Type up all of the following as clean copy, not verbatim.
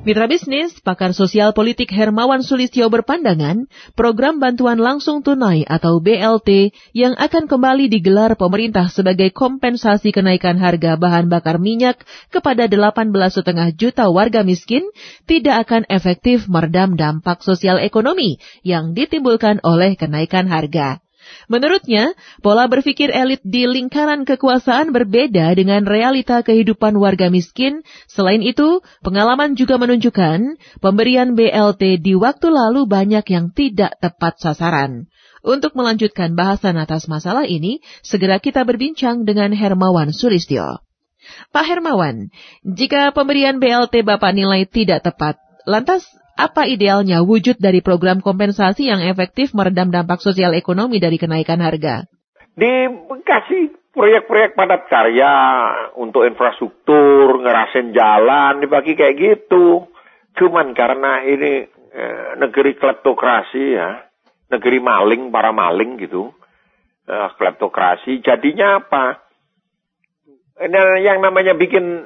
Mitra bisnis, pakar sosial politik Hermawan Sulistyo berpandangan, program bantuan langsung tunai atau BLT yang akan kembali digelar pemerintah sebagai kompensasi kenaikan harga bahan bakar minyak kepada 18,5 juta warga miskin tidak akan efektif meredam dampak sosial ekonomi yang ditimbulkan oleh kenaikan harga. Menurutnya, pola berpikir elit di lingkaran kekuasaan berbeda dengan realita kehidupan warga miskin. Selain itu, pengalaman juga menunjukkan pemberian BLT di waktu lalu banyak yang tidak tepat sasaran. Untuk melanjutkan bahasan atas masalah ini, segera kita berbincang dengan Hermawan Sulistyo. Pak Hermawan, jika pemberian BLT Bapak nilai tidak tepat, lantas apa idealnya wujud dari program kompensasi yang efektif meredam dampak sosial ekonomi dari kenaikan harga? Dikasih proyek-proyek padat karya untuk infrastruktur, ngerasin jalan, dibagi kayak gitu. Cuman karena ini negeri kleptokrasi ya, negeri maling, para maling gitu, kleptokrasi, jadinya apa? Ini yang namanya bikin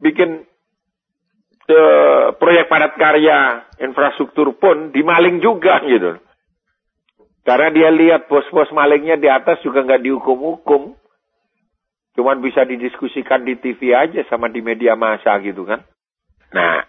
proyek padat karya infrastruktur pun dimaling juga gitu. Karena dia lihat bos-bos malingnya di atas juga nggak dihukum-hukum. Cuman bisa didiskusikan di TV aja sama di media massa gitu kan. Nah,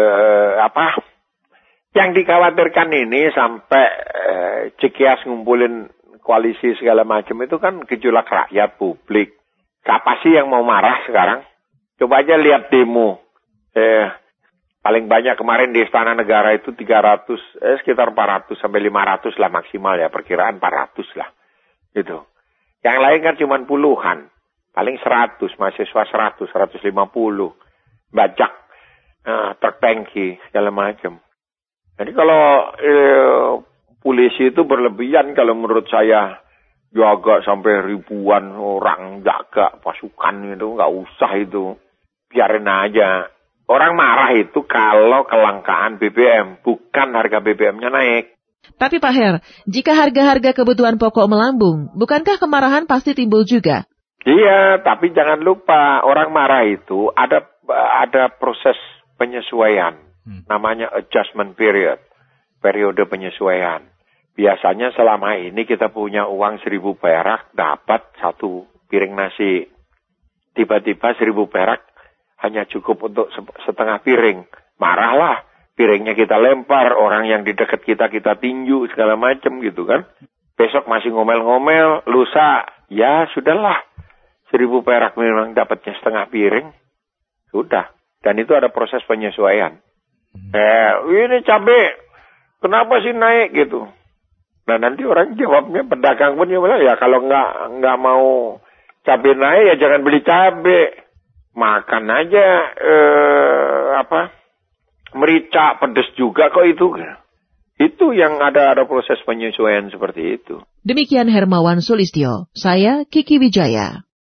yang dikhawatirkan ini sampai Cikias ngumpulin koalisi segala macam itu kan gejolak rakyat publik. Siapa sih yang mau marah sekarang? Coba aja lihat demo. Paling banyak kemarin di Istana Negara itu sekitar 400 sampai 500 lah maksimal ya, perkiraan 400 lah. Gitu. Yang lain kan cuma puluhan. Paling 100, mahasiswa 150. Bajak, tertengki, segala macam. Jadi kalau polisi itu berlebihan kalau menurut saya, jaga sampai ribuan orang jaga pasukan itu, nggak usah itu. Biarin aja. Orang marah itu kalau kelangkaan BBM, bukan harga BBM-nya naik. Tapi Pak Her, jika harga-harga kebutuhan pokok melambung, bukankah kemarahan pasti timbul juga? Iya, tapi jangan lupa orang marah itu ada proses penyesuaian. Namanya adjustment period, periode penyesuaian. Biasanya selama ini kita punya uang 1.000 perak, dapat 1 piring nasi. Tiba-tiba 1.000 perak hanya cukup untuk setengah piring. Marahlah, piringnya kita lempar, orang yang di dekat kita tinju, segala macam gitu kan. Besok masih ngomel-ngomel, lusa, ya sudahlah. 1.000 perak memang dapatnya setengah piring. Sudah. Dan itu ada proses penyesuaian. Ini cabai, kenapa sih naik gitu. Nah nanti orang jawabnya, pedagang pun ya kalau nggak mau cabai naik ya jangan beli cabai. Makan aja merica pedes juga kok itu. Itu yang ada proses penyesuaian seperti itu. Demikian Hermawan Sulistyo, saya Kiki Wijaya.